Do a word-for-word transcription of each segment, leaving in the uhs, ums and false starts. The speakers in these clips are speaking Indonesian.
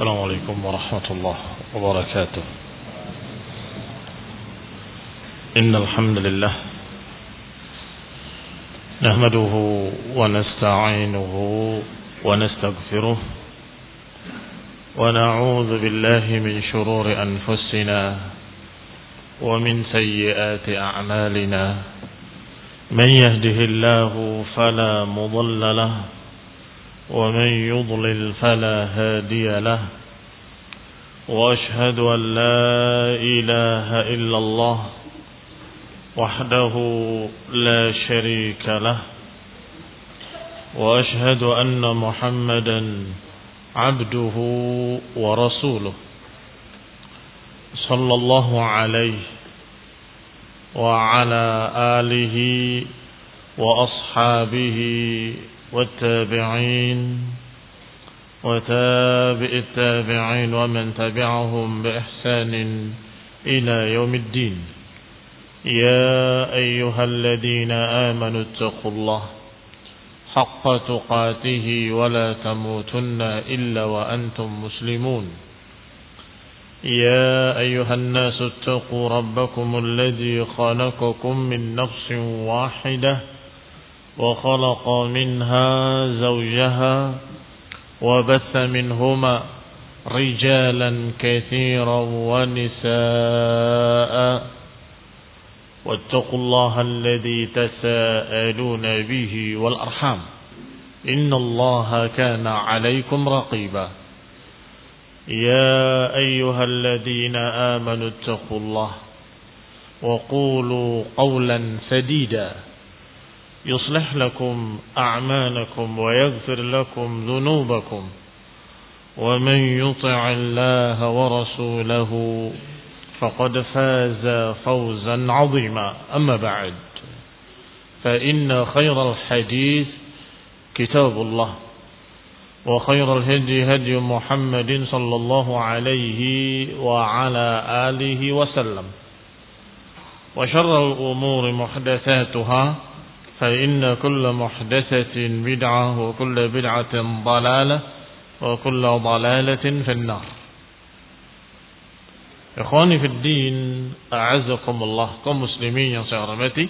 السلام عليكم ورحمة الله وبركاته. إن الحمد لله نحمده ونستعينه ونستغفره ونعوذ بالله من شرور أنفسنا ومن سيئات أعمالنا. من يهده الله فلا مضل له ومن يضلل فلا هادي له، وأشهد أن لا إله إلا الله وحده لا شريك له، وأشهد أن محمدا عبده ورسوله صلى الله عليه وعلى آله وأصحابه والتابعين وتابع التابعين ومن تبعهم بإحسان إلى يوم الدين. يا أيها الذين آمنوا اتقوا الله حق تقاته ولا تموتن إلا وأنتم مسلمون. يا أيها الناس اتقوا ربكم الذي خلقكم من نفس واحدة وخلق منها زوجها وبث منهما رجالا كثيرا ونساء، واتقوا الله الذي تساءلون به والأرحام إن الله كان عليكم رقيبا. يا أيها الذين آمنوا اتقوا الله وقولوا قولا سديدا يصلح لكم أعمالكم ويغفر لكم ذنوبكم، ومن يطع الله ورسوله فقد فاز فوزا عظيما. أما بعد، فإن خير الحديث كتاب الله، وخير الهدي هدي محمد صلى الله عليه وعلى آله وسلم، وشر الأمور محدثاتها، فإن كل محدثة بدعة وكل بدعة ضلالة وكل ضلالة في النار. Ikhwani fi din, a'azzakumullah, kaum muslimin yang saya hormati.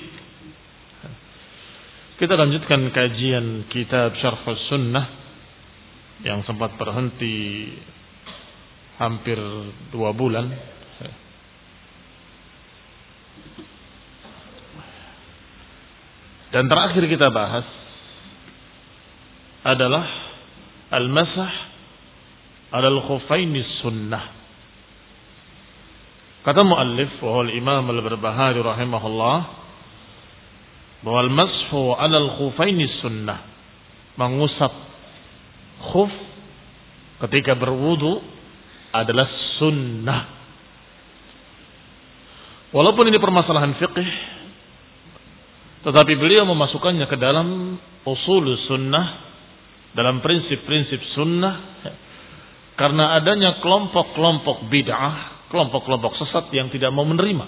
Kita lanjutkan kajian kitab Syarh Sunnah yang sempat berhenti hampir dua bulan. Dan terakhir kita bahas adalah al-masah alal khuffaini sunnah. Kata muallif wa al-imam al-Barbahari rahimahullah bahwa al-mashu alal khuffaini sunnah, mengusap khuf ketika berwudu adalah sunnah. Walaupun ini permasalahan fiqih, tetapi beliau memasukkannya ke dalam usul sunnah, dalam prinsip-prinsip sunnah, karena adanya kelompok-kelompok bid'ah, kelompok-kelompok sesat yang tidak mau menerima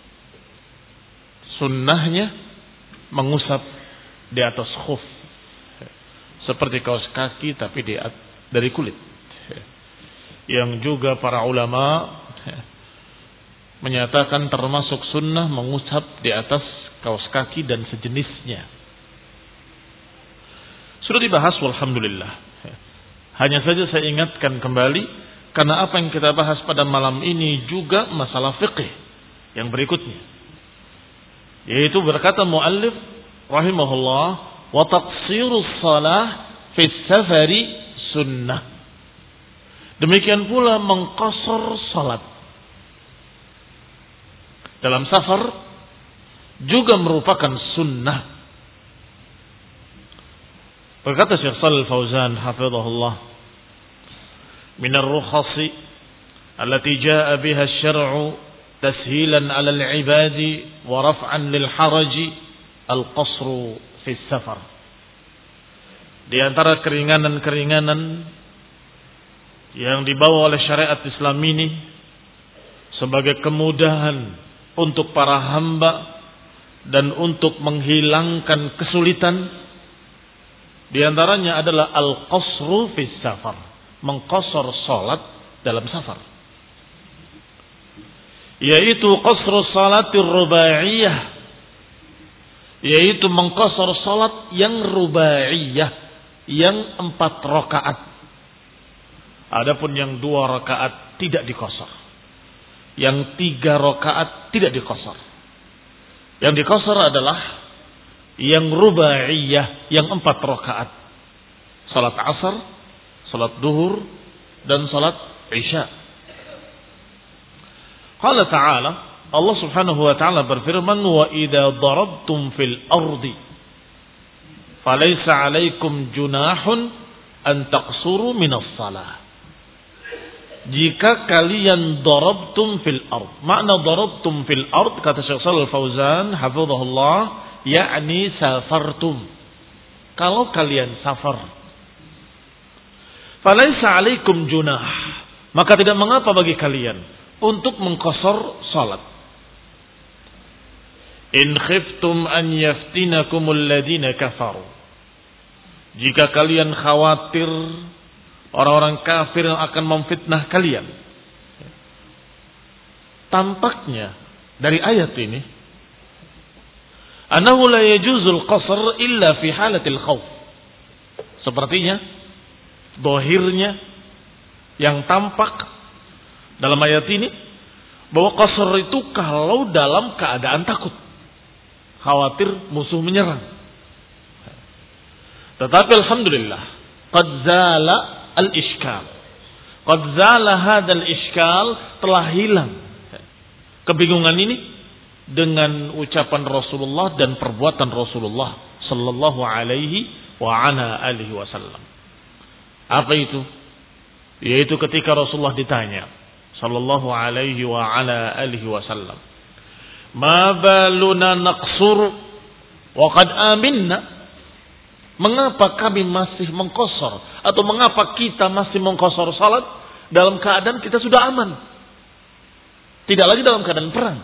sunnahnya mengusap di atas khuf seperti kaos kaki tapi di dari kulit, yang juga para ulama menyatakan termasuk sunnah mengusap di atas kaos kaki dan sejenisnya. Sudah dibahas walhamdulillah. Hanya saja saya ingatkan kembali, karena apa yang kita bahas pada malam ini juga masalah fiqih yang berikutnya, yaitu berkata muallif rahimahullah, wa taqsirus shalah fi safari sunnah. Demikian pula mengqasar salat dalam safar juga merupakan sunnah. Berkata Syekh Shalih Fauzan hafizahullah, min ar-rukhasi allati jaa biha asy-syar'u tashilan 'ala al-'ibadi wa raf'an lil-haraji al-qasru fi safar. Di antara keringanan-keringanan yang dibawa oleh syariat Islam ini sebagai kemudahan untuk para hamba dan untuk menghilangkan kesulitan, di antaranya adalah al-qasru fi safar, mengqasar salat dalam safar. Yaitu qasru salatir rubaiyah, yaitu mengqasar salat yang rubaiyah, yang empat rakaat. Adapun yang dua rakaat tidak diqasar. Yang tiga rakaat tidak diqasar. Yang diqasar adalah yang rubaiyah, yang empat rakaat. Salat asar, salat duhur, dan salat isya. Qala ta'ala, Allah subhanahu wa ta'ala berfirman, wa idza darabtum fil ardi falaysa 'alaikum junahun an taqsuru minas salah. Jika kalian darabtum fil ard. Makna darabtum fil ard, kata Syekh Shalal Fauzan hafizahullah, yakni safartum. Kalau kalian safar. Falaisa 'alaikum junah. Maka tidak mengapa bagi kalian untuk mengqasar salat. In khiftum an yaftinakumul ladina kafaru. Jika kalian khawatir orang-orang kafir yang akan memfitnah kalian. Tampaknya dari ayat ini, annahu la yajuzul qasr illa fi halatil khawf. Sepertinya, dohirnya yang tampak dalam ayat ini, bahwa qasr itu kalau dalam keadaan takut. Khawatir musuh menyerang. Tetapi alhamdulillah, qad zala al-ishkal. Qad zala hadzal ishkal, telah hilang kebingungan ini dengan ucapan Rasulullah dan perbuatan Rasulullah sallallahu alaihi wa ala alihi wasallam. Apa itu? Yaitu ketika Rasulullah ditanya sallallahu alaihi wa ala alihi wasallam, "Ma baluna naqsur wa qad aminna?" Mengapa kami masih mengqasar, atau mengapa kita masih mengqasar salat dalam keadaan kita sudah aman? Tidak lagi dalam keadaan perang.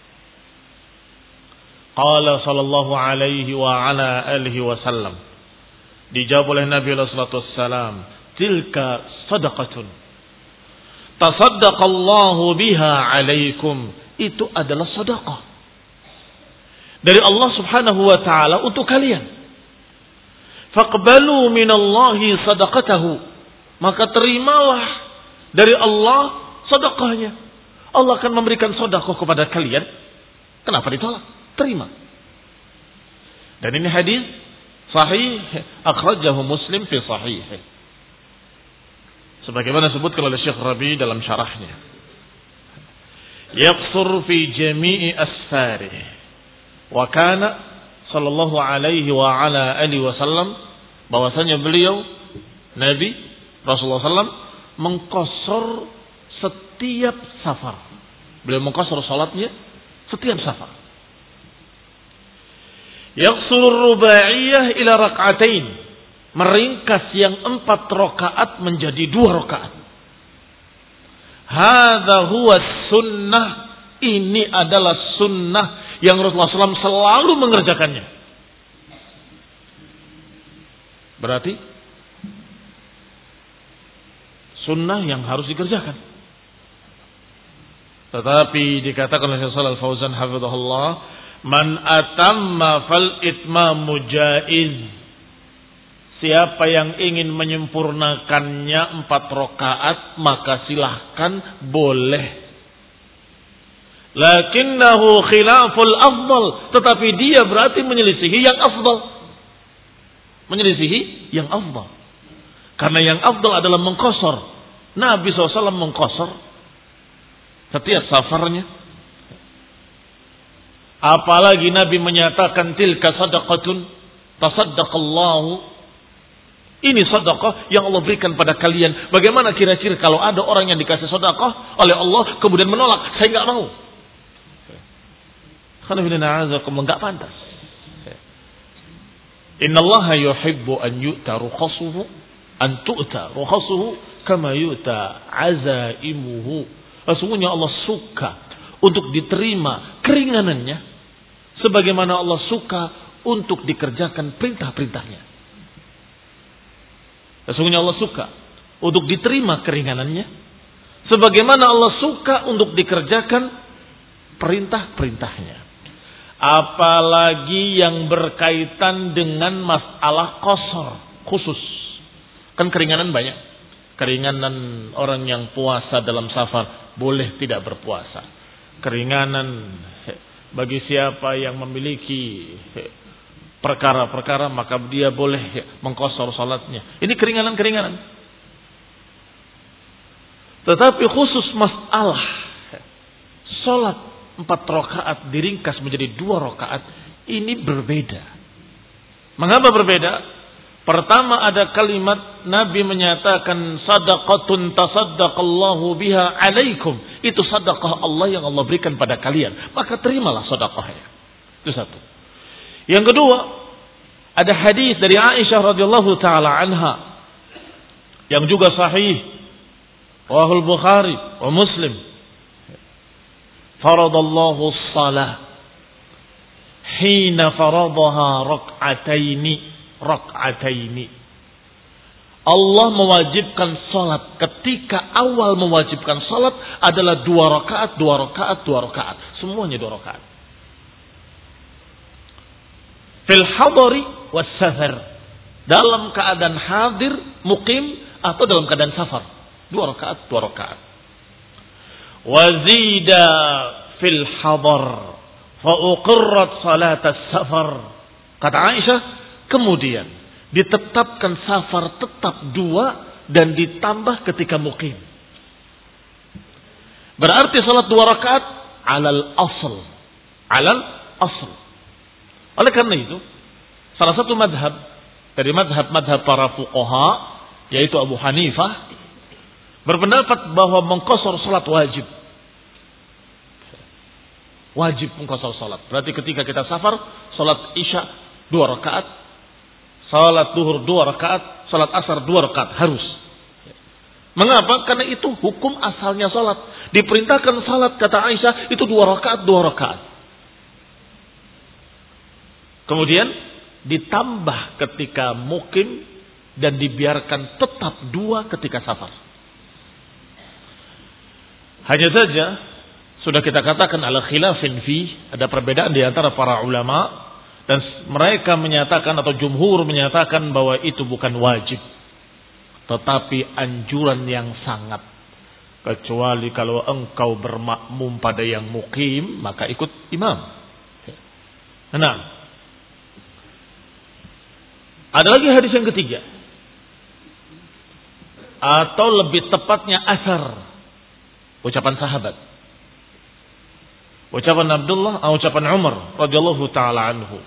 Qala sallallahu alaihi wa ala alihi wasallam. Dijawab oleh Nabi sallallahu alaihi wasallam, "Tilka sadaqatun tasaddaqallahu biha alaikum." Itu adalah sedekah dari Allah Subhanahu wa taala untuk kalian. Faqbalu minallahi sadaqatahu. Maka terimalah dari Allah sedekahnya. Allah akan memberikan sedekah kepada kalian. Kenapa ditolak? Terima. Dan ini hadis sahih, akhrajahu Muslim fi sahih. Sebagaimana disebutkan oleh Syekh Rabi dalam syarahnya. Yaqsur fi jami'i asfarih. Wa kana sallallahu alaihi wa ala alihi wasallam, bahwasanya beliau Nabi Rasulullah sallallahu alaihi wasallam mengqasar setiap safar. Beliau mengqasar salatnya setiap safar. Yaqsur rubaiyah ila rak'atain, meringkas yang empat rakaat menjadi dua rakaat. Hadza huwa sunnah, ini adalah sunnah yang Rasulullah sallallahu alaihi wasallam selalu mengerjakannya. Berarti sunnah yang harus dikerjakan. Tetapi dikatakan oleh Syekh Shalal Fauzan hafizahullah, man atamma fal itmamu jaiz. Siapa yang ingin menyempurnakannya empat rakaat, maka silahkan, boleh. Lakinnahu khilaful afdal, tetapi dia berarti menyelisihi yang afdal. Menyelisihi yang afdal. Karena yang afdal adalah mengqasar. Nabi shallallahu alaihi wasallam mengqasar setiap safarnya. Apalagi Nabi menyatakan tilka sadaqatun tasaddaqallahu. Ini sedekah yang Allah berikan pada kalian. Bagaimana kira-kira kalau ada orang yang dikasih sedekah oleh Allah kemudian menolak, saya enggak mau. Enggak pantas. Innallaha yuhibbu an yu'ta rukhasuhu an tu'ta rukhasuhu kama yu'ta azaimuhu. Sesungguhnya Allah suka untuk diterima keringanannya sebagaimana Allah suka untuk dikerjakan perintah-perintahnya. Sesungguhnya Allah suka untuk diterima keringanannya, sebagaimana Allah suka untuk dikerjakan perintah-perintahnya. Apalagi yang berkaitan dengan masalah qasar khusus. Kan keringanan banyak. Keringanan orang yang puasa dalam safar boleh tidak berpuasa. Keringanan bagi siapa yang memiliki perkara-perkara maka dia boleh mengqasar salatnya. Ini keringanan-keringanan. Tetapi khusus masalah salat empat rakaat diringkas menjadi dua rakaat, ini berbeda. Mengapa berbeda? Pertama ada kalimat Nabi menyatakan sadaqatun tasaddaqallahu biha alaikum. Itu sedekah Allah yang Allah berikan pada kalian. Maka terimalah sedekahnya. Itu satu. Yang kedua, ada hadis dari Aisyah radhiyallahu taala anha yang juga sahih, Sahih Bukhari wa Muslim. Faradallahu shalah hina faradaha rak'ataini rak'ataini. Allah mewajibkan salat ketika awal mewajibkan salat adalah dua rakaat, dua rakaat, dua rakaat. Semuanya dua rakaat. Fil hadari was safar. Dalam keadaan hadir, mukim atau dalam keadaan safar. Dua rakaat, dua rakaat. Wazida fil hadar fa uqirrat salat as-safar. Kata Aisyah, kemudian ditetapkan safar tetap dua dan ditambah ketika mukim. Berarti salat dua rakaat alal asl. Alal asl. Oleh karena itu, salah satu madhab dari madhab-madhab para fuqaha, yaitu Abu Hanifah, berpendapat bahwa mengqasar salat wajib. Wajib mengqasar salat. Berarti ketika kita safar, salat isya dua rakaat, salat duhur dua rakaat, salat asar dua rakaat harus. Mengapa? Karena itu hukum asalnya salat. Diperintahkan salat kata Aisyah itu dua rakaat, dua rakaat. Kemudian ditambah ketika mukim dan dibiarkan tetap dua ketika safar. Hanya saja sudah kita katakan ala khilafin fi, ada perbedaan di antara para ulama dan mereka menyatakan atau jumhur menyatakan bahwa itu bukan wajib, tetapi anjuran yang sangat. Kecuali kalau engkau bermakmum pada yang mukim, maka ikut imam. Nah, ada lagi hadis yang ketiga, atau lebih tepatnya asar, ucapan sahabat. Ucapan Abdullah, ucapan Umar radhiyallahu taala anhu.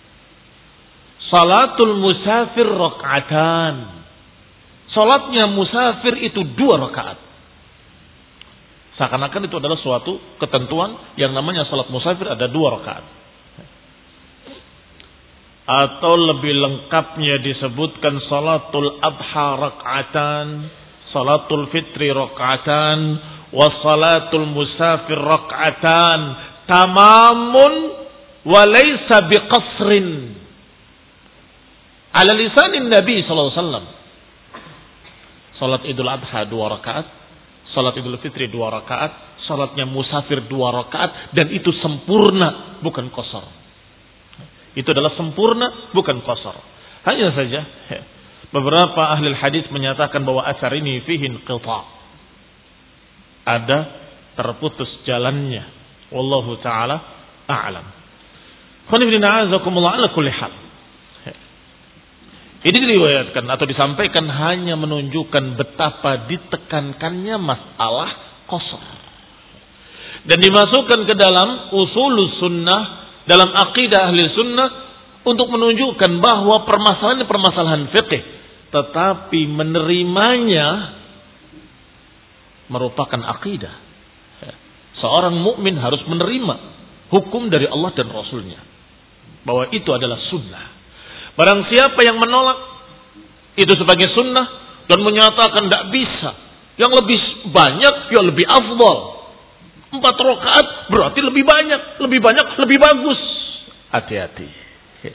Salatul musafir rak'atan. Salatnya musafir itu dua rakaat. Seakan-akan itu adalah suatu ketentuan yang namanya salat musafir ada dua rakaat. Atau lebih lengkapnya disebutkan salatul adha rak'atan, salatul fitri rak'atan, wasalatul musafir rak'atan tamamun walaysa biqasrin ala lisanin Nabi sallallahu alaihi wasallam. Salat Idul Adha dua rakaat, salat Idul Fitri dua rakaat, salatnya musafir dua rakaat, dan itu sempurna, bukan qasar. Itu adalah sempurna, bukan qasar. Hanya saja beberapa ahli hadis menyatakan bahwa asar ini fihi inqita', ada terputus jalannya. Wallahu taala a'lam. Khonibina azakumullah ala kulli hal. Ini diriwayatkan atau disampaikan hanya menunjukkan betapa ditekankannya masalah qasar. Dan dimasukkan ke dalam usulus sunnah, dalam akidah ahli sunnah, untuk menunjukkan bahwa permasalahan-permasalahan fikih, tetapi menerimanya merupakan akidah. Seorang mukmin harus menerima hukum dari Allah dan Rasulnya, bahwa itu adalah sunnah. Barang siapa yang menolak itu sebagai sunnah dan menyatakan tidak bisa, yang lebih banyak, yang lebih afdal, empat rakaat berarti lebih banyak, lebih banyak, lebih bagus. Hati-hati,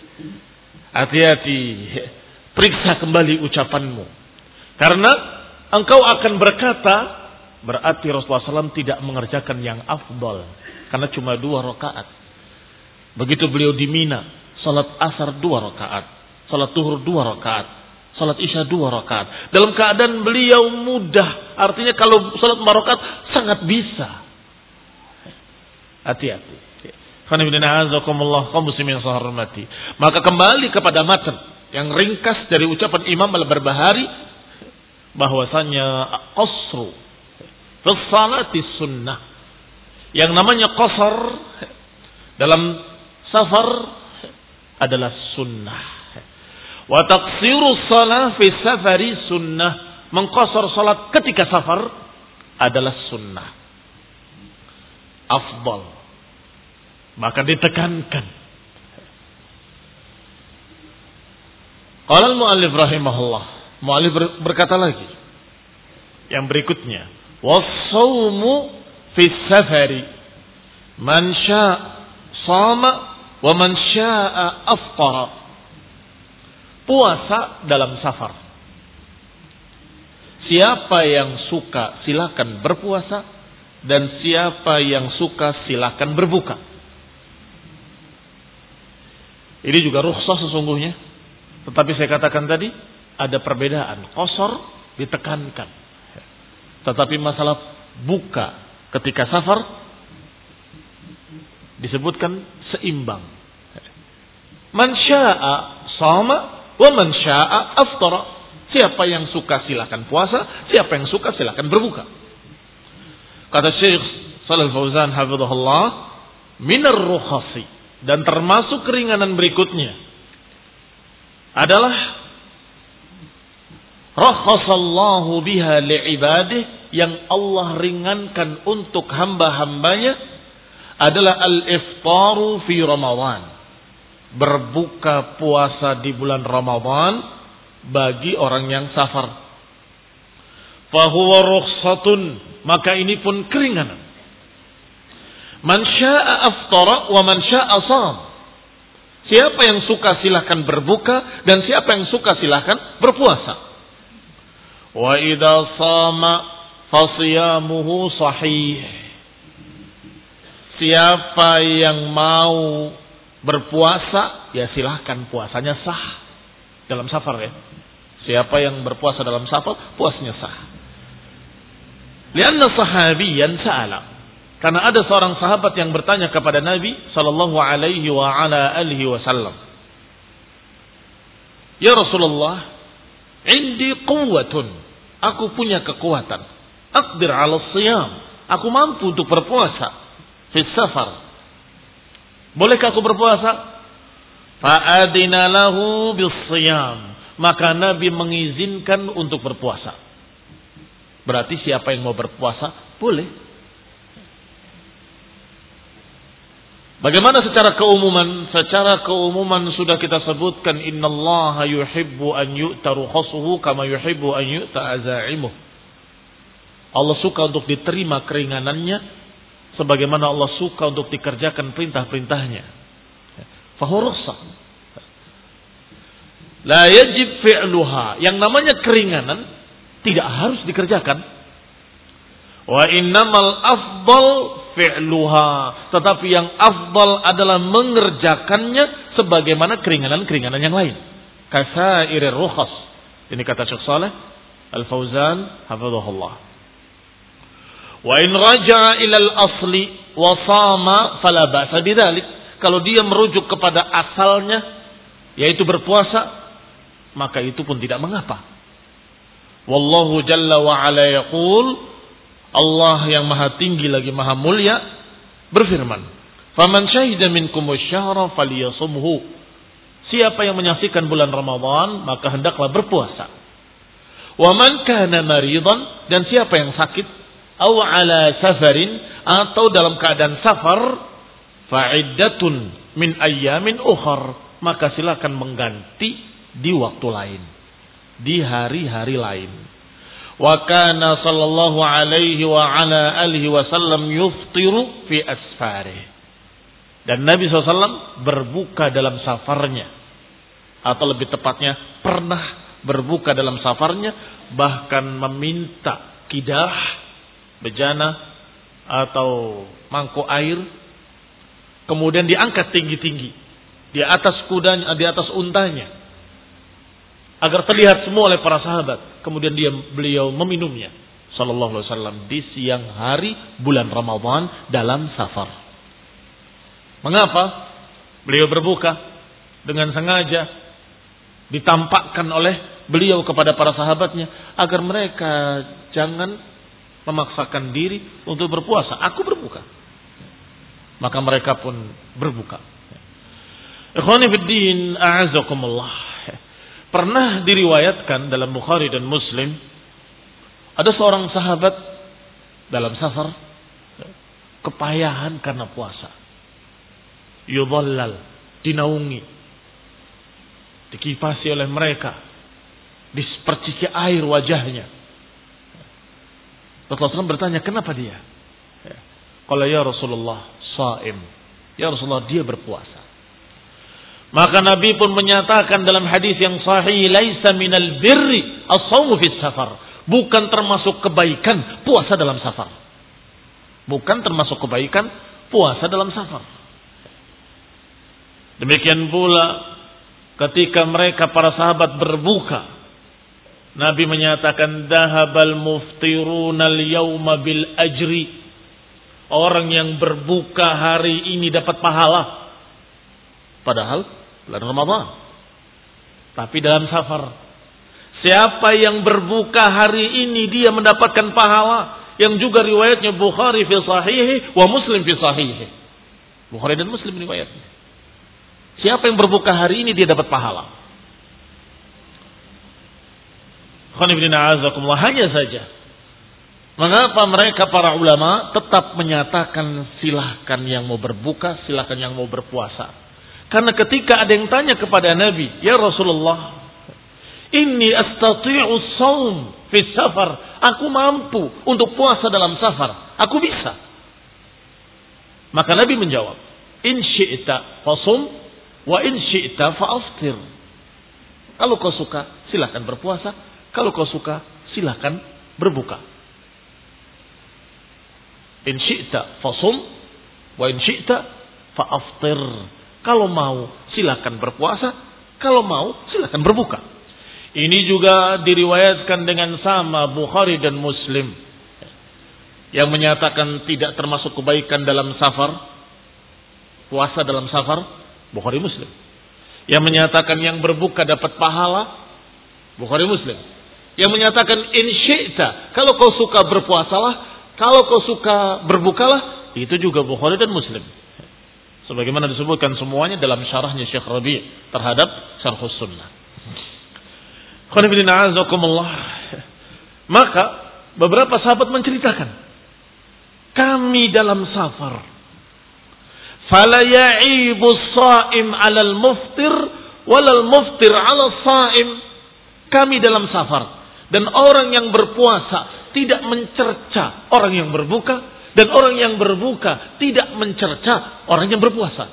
hati-hati, periksa kembali ucapanmu. Karena engkau akan berkata, berarti Rasulullah shallallahu alaihi wasallam tidak mengerjakan yang afdal. Karena cuma dua rakaat. Begitu beliau di Mina, salat asar dua rakaat, salat zuhur dua rakaat, salat isya dua rakaat. Dalam keadaan beliau mudah, artinya kalau salat empat rakaat sangat bisa. Hati-hati. Maka kembali kepada matan yang ringkas dari ucapan Imam Al-Barbahari bahwasanya qasru fi sholati sunnah. Yang namanya qasar dalam safar adalah sunnah. Wa taqsiru shalah fi safari sunnah. Mengqasar salat ketika safar adalah sunnah. Afdal. Maka ditekankan. Qala al-muallif rahimahullah. Muallif berkata lagi yang berikutnya, was-shaumu fi safari man syaa shama wa man syaa aftara. Puasa dalam safar. Siapa yang suka silakan berpuasa dan siapa yang suka silakan berbuka. Ini juga rukhsah sesungguhnya. Tetapi saya katakan tadi ada perbedaan. Qasar ditekankan. Tetapi masalah buka ketika safar disebutkan seimbang. Man syaa shama wa man syaa aftara. Siapa yang suka silakan puasa, siapa yang suka silakan berbuka. Kata Syekh Shalal Fauzan hafizahullah, minar rukhasi, dan termasuk keringanan berikutnya adalah rakhasallahu biha li'ibadih, yang Allah ringankan untuk hamba-hambanya adalah al-iftaru fi Ramadan. Berbuka puasa di bulan Ramadan bagi orang yang safar. Fahuwa rukhsatun, maka ini pun keringanan. Man syaa aftara wa man syaa sham. Siapa yang suka silahkan berbuka dan siapa yang suka silahkan berpuasa. Wa idza shama fasiyamuhu sahih. Siapa yang mau berpuasa, ya silahkan puasanya sah. Dalam safar ya. Siapa yang berpuasa dalam safar, puasanya sah. Lianna sahabiyan sa'ala. Karena ada seorang sahabat yang bertanya kepada Nabi sallallahu alaihi wa ala alihi wasallam. Ya Rasulullah, indi quwwatun. Aku punya kekuatan. Aqdir 'ala shiyam. Aku mampu untuk berpuasa fi safar. Bolehkah aku berpuasa? Fa'adina lahu bis-shiyam. Maka Nabi mengizinkan untuk berpuasa. Berarti siapa yang mau berpuasa boleh. Bagaimana secara keumuman? Secara keumuman sudah kita sebutkan, innallaha yuhibbu an yu'ta rukhasuhu kama yuhibbu an yu'ta azaimuh. Allah suka untuk diterima keringanannya sebagaimana Allah suka untuk dikerjakan perintah-perintahnya. Fahuwa rukhsah. La yajib fi'luha. Yang namanya keringanan tidak harus dikerjakan. Wa innamal afdal fi'luha. Tetapi yang afdal adalah mengerjakannya sebagaimana keringanan-keringanan yang lain. Kasairir rukhas. Ini kata Syekh Shalih Al-Fauzan hafizahullah. Wa in raja'a ila al-asli wa shama fala ba'sa bidzalik. Kalau dia merujuk kepada asalnya yaitu berpuasa, maka itu pun tidak mengapa. Wallahu jalla wa ala yaqul, Allah yang maha tinggi lagi maha mulia berfirman, "Faman syahida minkum asy-syahra falyasumhu." Siapa yang menyaksikan bulan Ramadan, maka hendaklah berpuasa. Wa man kana maridan, dan siapa yang sakit, aw ala safarin, atau dalam keadaan safar, fa'iddatun min ayyamin ukhar, maka silakan mengganti di waktu lain, di hari-hari lain. Wa kana sallallahu alaihi wa ala alihi wasallam yuftiru fi asfarih. Dan Nabi shallallahu alaihi wasallam berbuka dalam safarnya, atau lebih tepatnya pernah berbuka dalam safarnya, bahkan meminta kidah, bejana atau mangkuk air, kemudian diangkat tinggi-tinggi di atas kudanya, di atas untanya, agar terlihat semua oleh para sahabat. Kemudian dia beliau meminumnya, sallallahu alaihi wasallam, di siang hari bulan Ramadan dalam safar. Mengapa beliau berbuka? Dengan sengaja ditampakkan oleh beliau kepada para sahabatnya agar mereka jangan memaksakan diri untuk berpuasa. Aku berbuka. Maka mereka pun berbuka. Ikhwani fiddin, a'azakumullah. Pernah diriwayatkan dalam Bukhari dan Muslim, ada seorang sahabat dalam safar kepayahan karena puasa. Yudhallal, dinaungi, dikipasi oleh mereka, diperciki air wajahnya. Rasulullah shallallahu alaihi wasallam bertanya, kenapa dia? Qala ya Rasulullah, shaim. Ya Rasulullah, dia berpuasa. Maka Nabi pun menyatakan dalam hadis yang sahih, laisa minal birri as-shaumu fis safar. Bukan termasuk kebaikan puasa dalam safar. Bukan termasuk kebaikan puasa dalam safar. Demikian pula ketika mereka para sahabat berbuka, Nabi menyatakan dahabal muftiruna al-yawma bil ajri. Orang yang berbuka hari ini dapat pahala. Padahal bulan Ramadan. Tapi dalam safar. Siapa yang berbuka hari ini dia mendapatkan pahala. Yang juga riwayatnya Bukhari fi sahihi wa Muslim fi sahihi. Bukhari dan Muslim riwayatnya. Siapa yang berbuka hari ini dia dapat pahala. Hanya saja, mengapa mereka para ulama tetap menyatakan silahkan yang mau berbuka, silahkan yang mau berpuasa? Karena ketika ada yang tanya kepada Nabi, ya Rasulullah, inni astati'u shaum fi safar, aku mampu untuk puasa dalam safar, aku bisa. Maka Nabi menjawab, in syi'ta fasum wa in syi'ta fa'aftir. Kalau kau suka silahkan berpuasa, kalau kau suka silahkan berbuka. In syi'ta fasum wa in syi'ta fa'aftir. Kalau mau silahkan berpuasa, kalau mau silahkan berbuka. Ini juga diriwayatkan dengan sama Bukhari dan Muslim, yang menyatakan tidak termasuk kebaikan dalam safar, puasa dalam safar, Bukhari Muslim. Yang menyatakan yang berbuka dapat pahala, Bukhari Muslim. Yang menyatakan in syi'ta, kalau kau suka berpuasalah, kalau kau suka berbukalah, itu juga Bukhari dan Muslim. Sebagaimana disebutkan semuanya dalam syarahnya Syekh Rabi' terhadap Syarhus Sunnah. Maka beberapa sahabat menceritakan, kami dalam safar, fala ya'ibu shaim 'alal muftir walal muftir 'alal shaim. Kami dalam safar dan orang yang berpuasa tidak mencerca orang yang berbuka, dan orang yang berbuka tidak mencerca orang yang berpuasa.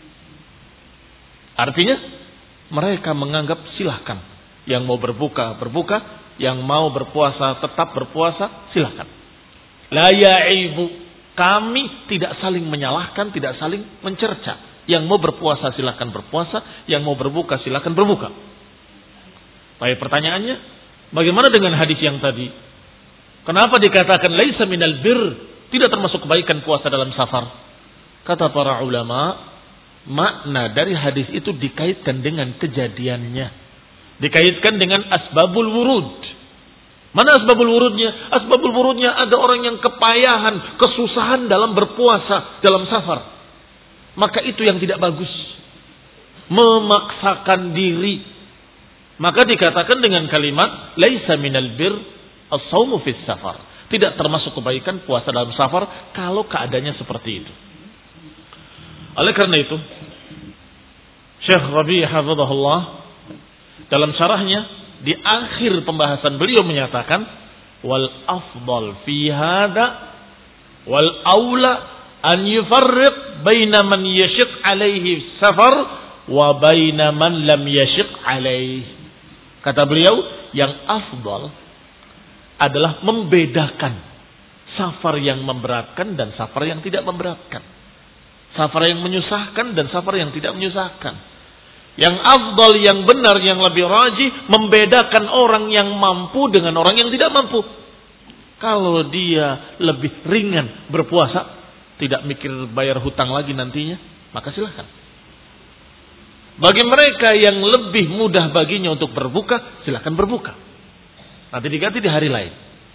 Artinya mereka menganggap silahkan, yang mau berbuka berbuka, yang mau berpuasa tetap berpuasa, silahkan. La ya'ibu, kami tidak saling menyalahkan, tidak saling mencerca. Yang mau berpuasa silahkan berpuasa, yang mau berbuka silahkan berbuka. Baik, pertanyaannya, bagaimana dengan hadis yang tadi? Kenapa dikatakan laisa minal bir, tidak termasuk kebaikan puasa dalam safar? Kata para ulama, makna dari hadis itu dikaitkan dengan kejadiannya, dikaitkan dengan asbabul wurud. Mana asbabul wurudnya? Asbabul wurudnya ada orang yang kepayahan, kesusahan dalam berpuasa dalam safar. Maka itu yang tidak bagus, memaksakan diri. Maka dikatakan dengan kalimat laisa minal bir as-shaumu fis safar. Tidak termasuk kebaikan puasa dalam safar kalau keadaannya seperti itu. Oleh karena itu, Syekh Rabi' hafizahullah dalam syarahnya di akhir pembahasan beliau menyatakan, wal afdal fi hada wal aula an yufarriq baina man yashiq alaihi safar wa baina man lam yashiq alaihi. Kata beliau, yang afdal adalah membedakan safar yang memberatkan dan safar yang tidak memberatkan. Safar yang menyusahkan dan safar yang tidak menyusahkan. Yang afdal, yang benar, yang lebih rajih, membedakan orang yang mampu dengan orang yang tidak mampu. Kalau dia lebih ringan berpuasa, tidak mikir bayar hutang lagi nantinya, maka silakan. Bagi mereka yang lebih mudah baginya untuk berbuka, silakan berbuka. Nanti diganti di hari lain.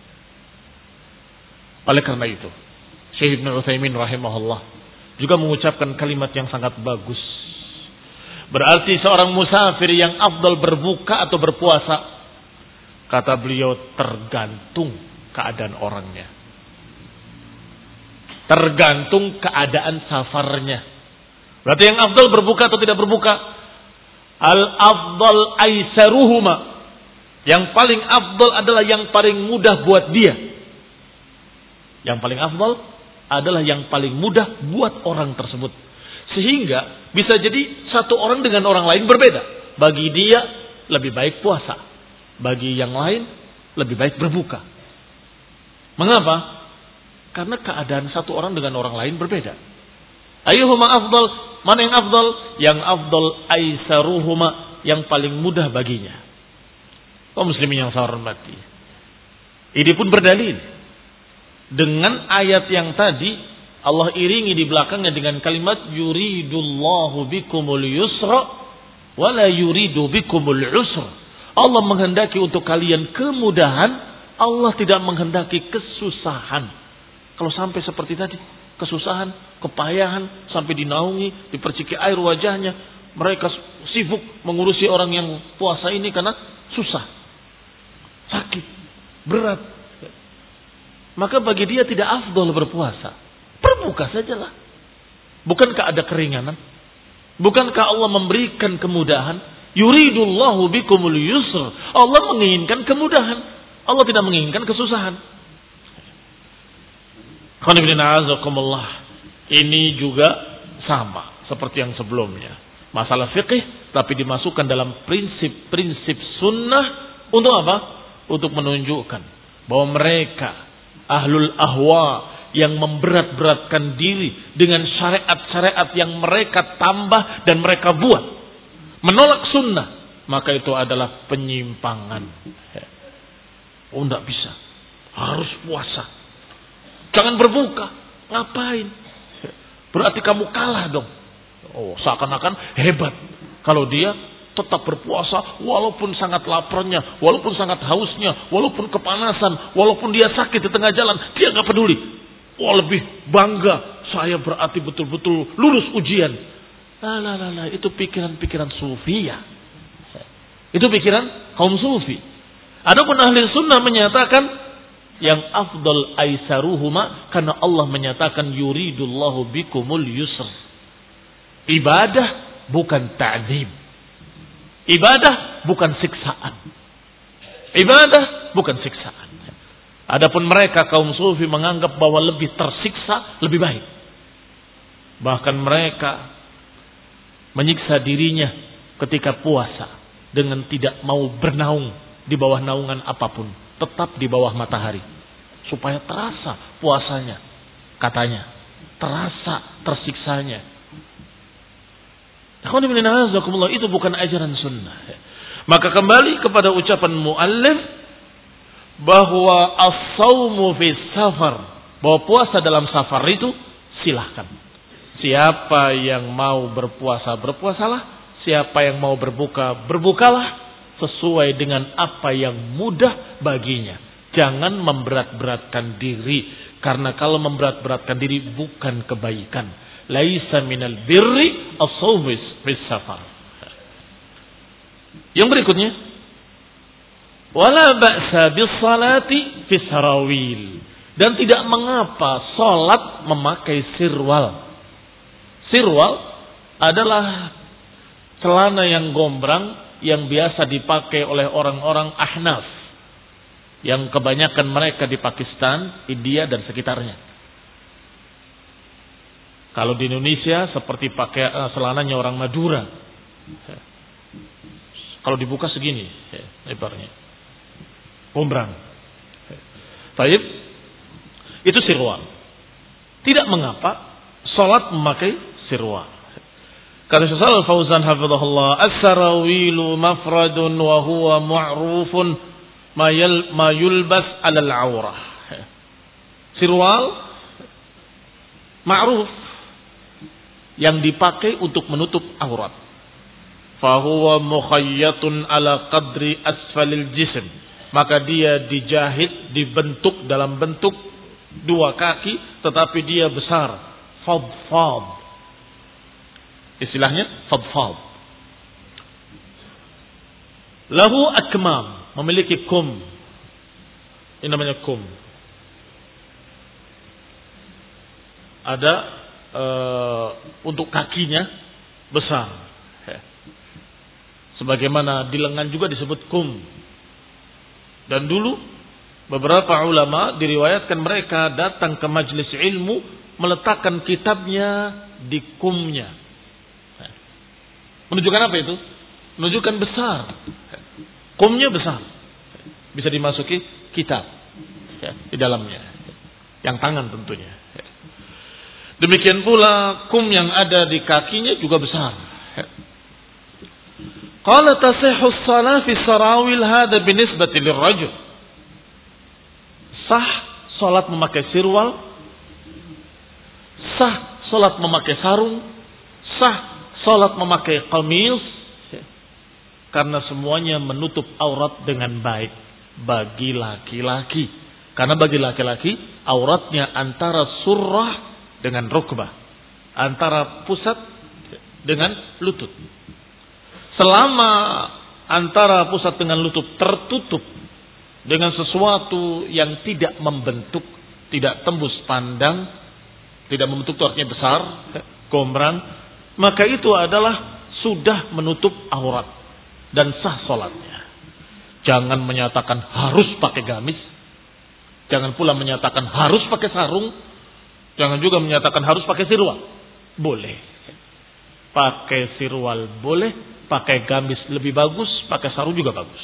Oleh karena itu, Syekh Ibnu Utsaimin rahimahullah juga mengucapkan kalimat yang sangat bagus. Berarti seorang musafir yang afdal berbuka atau berpuasa, kata beliau, tergantung keadaan orangnya. Tergantung keadaan safarnya. Berarti yang afdal berbuka atau tidak berbuka? Al-afdal aisaruhuma. Yang paling afdal adalah yang paling mudah buat dia. Yang paling afdal adalah yang paling mudah buat orang tersebut. Sehingga bisa jadi satu orang dengan orang lain berbeda. Bagi dia lebih baik puasa. Bagi yang lain lebih baik berbuka. Mengapa? Karena keadaan satu orang dengan orang lain berbeda. Ayyuhuma afdal? Mana yang afdal? Yang afdal aisaruhuma, yang paling mudah baginya. Kaum muslimin yang saya hormati, ini pun berdalil dengan ayat yang tadi Allah iringi di belakangnya dengan kalimat yuridullahu bikumul yusra wala yuridu bikumul usra. Allah menghendaki untuk kalian kemudahan, Allah tidak menghendaki kesusahan. Kalau sampai seperti tadi, kesusahan, kepayahan, sampai dinaungi, diperciki air wajahnya, mereka sibuk mengurusi orang yang puasa ini karena susah, sakit, berat. Maka bagi dia tidak afdol berpuasa. Berbuka sajalah. Bukankah ada keringanan? Bukankah Allah memberikan kemudahan? Yuridullahu bikumul yusr. Allah menginginkan kemudahan. Allah tidak menginginkan kesusahan. Ini juga sama seperti yang sebelumnya. Masalah fikih tapi dimasukkan dalam prinsip-prinsip sunnah. Untuk apa? Untuk menunjukkan bahwa mereka ahlul ahwa yang memberat-beratkan diri dengan syariat-syariat yang mereka tambah dan mereka buat, menolak sunnah, maka itu adalah penyimpangan. Oh, tidak bisa, harus puasa, jangan berbuka. Ngapain? Berarti kamu kalah dong. Oh, seakan-akan hebat kalau dia tetap berpuasa walaupun sangat laparnya, walaupun sangat hausnya, walaupun kepanasan, walaupun dia sakit di tengah jalan, dia nggak peduli. Wah, lebih bangga, saya berarti betul-betul lulus ujian. Lah, lah, lah, lah. Itu pikiran-pikiran sufi ya. Itu pikiran kaum sufi. Adapun ahli sunnah menyatakan yang afdal aisaruhuma, karena Allah menyatakan yuridullahu bikumul yusr. Ibadah bukan ta'dzib. Ibadah bukan siksaan. Ibadah bukan siksaan. Adapun mereka kaum sufi menganggap bahwa lebih tersiksa lebih baik. Bahkan mereka menyiksa dirinya ketika puasa dengan tidak mau bernaung di bawah naungan apapun, tetap di bawah matahari supaya terasa puasanya. Katanya terasa tersiksanya. Itu bukan ajaran sunnah. Maka kembali kepada ucapan muallif bahwa as-saumu fi safar, bahwa puasa dalam safar itu silahkan. Siapa yang mau berpuasa berpuasalah, siapa yang mau berbuka berbukalah sesuai dengan apa yang mudah baginya. Jangan memberat-beratkan diri, karena kalau memberat-beratkan diri bukan kebaikan. Laisa minal birri as-sawm fi safar. Yang berikutnya, wala ba'sa bis salati fi sarawil, dan tidak mengapa salat memakai sirwal. Sirwal adalah celana yang gombrang yang biasa dipakai oleh orang-orang Ahnaf, yang kebanyakan mereka di Pakistan, India dan sekitarnya. Kalau di Indonesia seperti pakai uh, celananya orang Madura. Kalau dibuka segini lebarnya. Gombrang. Baik. Itu sirwal. Tidak mengapa salat memakai sirwal. Kata Syekh Shalal Fauzan hafizahullah, as-sarawilu mafradun wa huwa ma'rufun ma yulbas 'ala al-'aurah. Sirwal ma'ruf yang dipakai untuk menutup aurat. Fa huwa mukhayyatun 'ala qadri asfalil jism. Maka dia dijahit, dibentuk dalam bentuk dua kaki, tetapi dia besar, fadfad. Istilahnya fadfad. Lahu akmam, memiliki kum. Ini namanya kum. Ada uh, untuk kakinya besar. Sebagaimana di lengan juga disebut kum. Dan dulu beberapa ulama diriwayatkan mereka datang ke majelis ilmu meletakkan kitabnya di kumnya. Menunjukkan apa itu? Menunjukkan besar. Kumnya besar. Bisa dimasuki kitab ya, di dalamnya. Yang tangan tentunya. Demikian pula kum yang ada di kakinya juga besar. Qala tasihhu as-salah fi sarawil hadha binisbati lirrajul. Sah salat memakai sirwal, sah salat memakai sarung, sah salat memakai qamis, karena semuanya menutup aurat dengan baik bagi laki-laki. Karena bagi laki-laki auratnya antara surrah dengan rukbah, antara pusat dengan lutut. Selama antara pusat dengan lutut tertutup dengan sesuatu yang tidak membentuk, tidak tembus pandang, tidak membentuk itu artinya besar, gombrang, maka itu adalah sudah menutup aurat dan sah solatnya. Jangan menyatakan harus pakai gamis, jangan pula menyatakan harus pakai sarung, jangan juga menyatakan harus pakai sirwal. Boleh, pakai sirwal boleh, pakai gamis lebih bagus, pakai sarung juga bagus.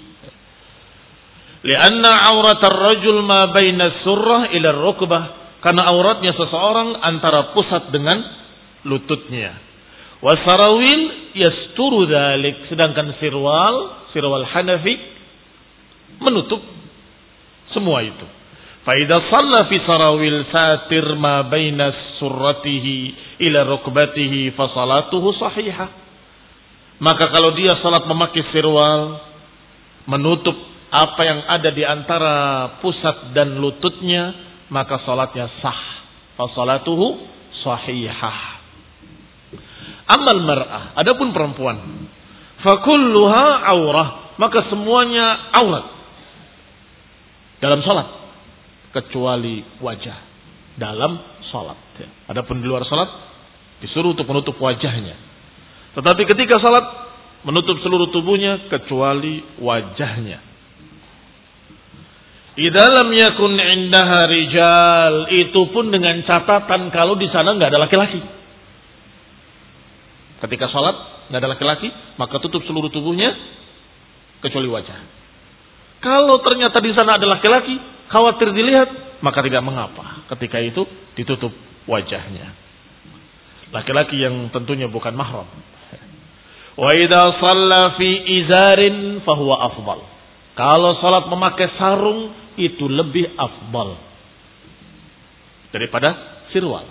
Lianna auratar rajul ma baina surrah ila rukbah, karena auratnya seseorang antara pusat dengan lututnya. Wasarawil yasturu dzalik, sedangkan sirwal, sirwal Hanafi menutup semua itu. Fa idza shalla fi sarawil satir ma baina surratihi ila rukbatihi fa salatuhu sahihah. Maka kalau dia salat memakai sirwal menutup apa yang ada di antara pusat dan lututnya, maka salatnya sah. Fa salatuhu sahihah. Amal mar'ah, adapun perempuan, fakulluha aurah, maka semuanya aurat dalam salat kecuali wajah dalam salat. Adapun di luar salat disuruh untuk menutup wajahnya. Tetapi ketika salat menutup seluruh tubuhnya kecuali wajahnya. Idza lam yakun indaha rijal, itu pun dengan catatan kalau di sana enggak ada laki-laki. Ketika sholat nggak ada laki-laki, maka tutup seluruh tubuhnya kecuali wajah. Kalau ternyata di sana ada laki-laki, khawatir dilihat, maka tidak mengapa. Ketika itu ditutup wajahnya. Laki-laki yang tentunya bukan mahram. Wa idza shalla fi izarin fahuwa afdal. Kalau sholat memakai sarung itu lebih afdal daripada sirwal.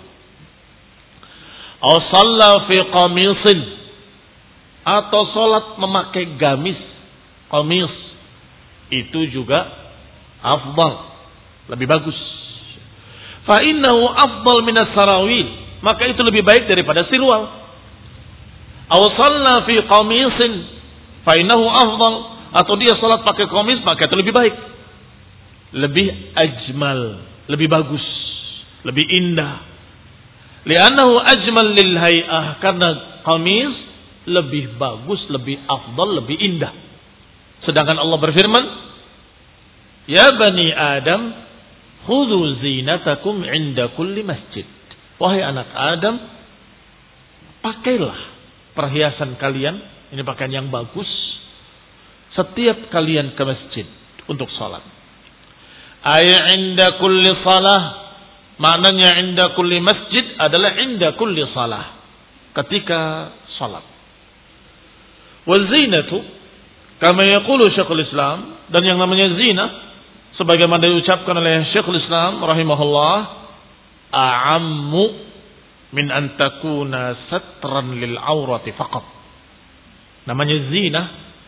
Aw shalla fi qamisin, atau salat memakai gamis, qamis, itu juga afdal, lebih bagus. Fa innahu afdal min as-sarawil, maka itu lebih baik daripada sirwal. Aw shalla fi qamisin fa innahu afdal, atau dia salat pakai qamis, maka itu lebih baik. Lebih ajmal, lebih bagus, lebih indah. Li'annahu ajmal lil hay'ah, karena qamis lebih bagus, lebih afdal, lebih indah. Sedangkan Allah berfirman, ya bani Adam, khudhu zinatakum inda kulli masjid. Wahai anak Adam, pakailah perhiasan kalian, ini pakaian yang bagus, setiap kalian ke masjid untuk salat. Ay inda kulli salah, maknanya inda kulli masjid adalah inda kulli salah, ketika salat. Wal zinatu kama yaqulu Syekhul Islam, dan yang namanya zina sebagaimana diucapkan oleh Syekhul Islam rahimahullah, a'ammu min an takuna satran lil aurati faqat. Namanya zina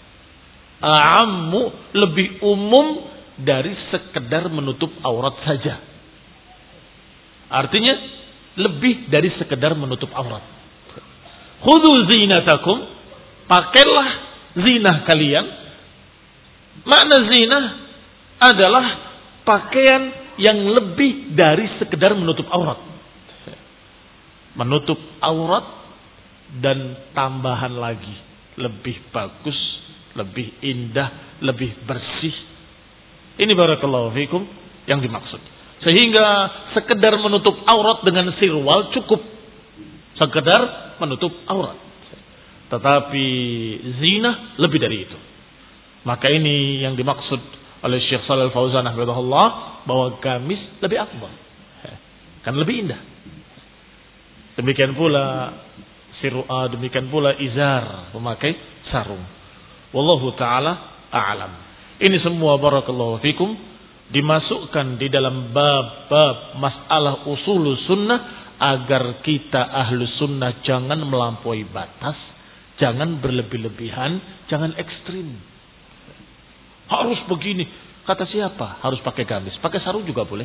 a'ammu, lebih umum dari sekedar menutup aurat saja. Artinya lebih dari sekedar menutup aurat. Khudhu zinatakum, pakailah zina kalian. Makna zina adalah pakaian yang lebih dari sekedar menutup aurat. Menutup aurat dan tambahan lagi, lebih bagus, lebih indah, lebih bersih. Ini barakallahu fikum yang dimaksud. Sehingga sekedar menutup aurat dengan sirwal cukup. Sekedar menutup aurat. Tetapi zina lebih dari itu. Maka ini yang dimaksud oleh Syekh Shalal Fauzan hafizahullah, bahwa gamis lebih afdal. Kan lebih indah. Demikian pula sir'a, demikian pula izar, memakai sarung. Wallahu taala a'lam. Ini semua barakallahu fikum dimasukkan di dalam bab-bab masalah usul sunnah, agar kita ahlu sunnah jangan melampaui batas, jangan berlebih-lebihan, jangan ekstrim. Harus begini. Kata siapa? Harus pakai gamis. Pakai sarung juga boleh.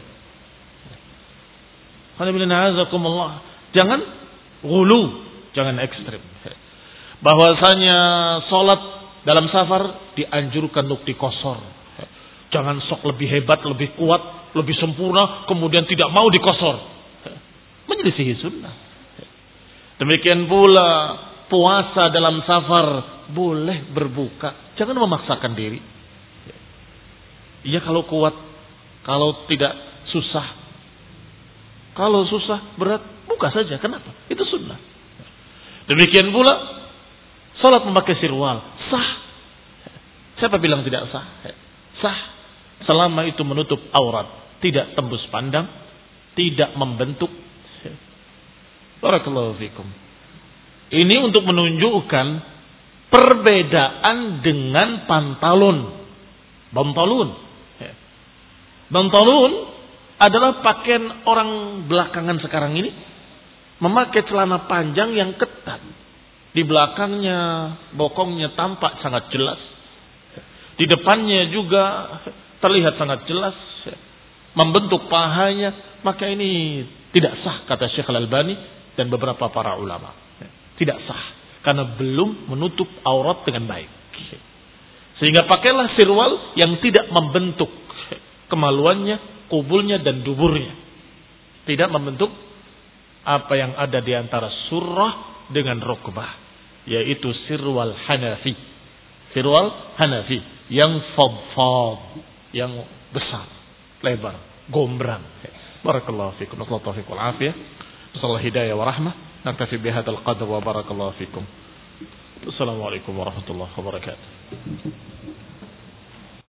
Jangan gulu, jangan ekstrim. Bahwasanya solat dalam safar dianjurkan untuk dikosor. Jangan sok lebih hebat, lebih kuat, lebih sempurna, kemudian tidak mau dikosor. Menyelisihi sunnah. Demikian pula puasa dalam safar boleh berbuka, jangan memaksakan diri. Iya kalau kuat, kalau tidak susah. Kalau susah, berat, buka saja. Kenapa? Itu sunnah. Demikian pula salat memakai sirwal sah. Siapa bilang tidak sah? Sah selama itu menutup aurat, tidak tembus pandang, tidak membentuk. Barakallahu fikum. Ini untuk menunjukkan perbedaan dengan pantalon. Bantalun. Bantalun adalah pakaian orang belakangan sekarang ini, memakai celana panjang yang ketat. Di belakangnya, bokongnya tampak sangat jelas. Di depannya juga terlihat sangat jelas. Membentuk pahanya. Maka ini tidak sah, kata Syekh Al-Albani dan beberapa para ulama. Tidak sah. Karena belum menutup aurat dengan baik. Sehingga pakailah sirwal yang tidak membentuk kemaluannya, kubulnya dan duburnya. Tidak membentuk apa yang ada di antara surah dengan rukbah. Yaitu sirwal Hanafi. Sirwal Hanafi. Yang fadfad. Yang besar. Lebar. Gombrang. Barakallahu fikum. Wa taufiq wal afiyah. Sallallahu hidayah wa rahmah. Naktafi bihadal qadr wa barakallahu fikum. Assalamualaikum warahmatullahi wabarakatuh.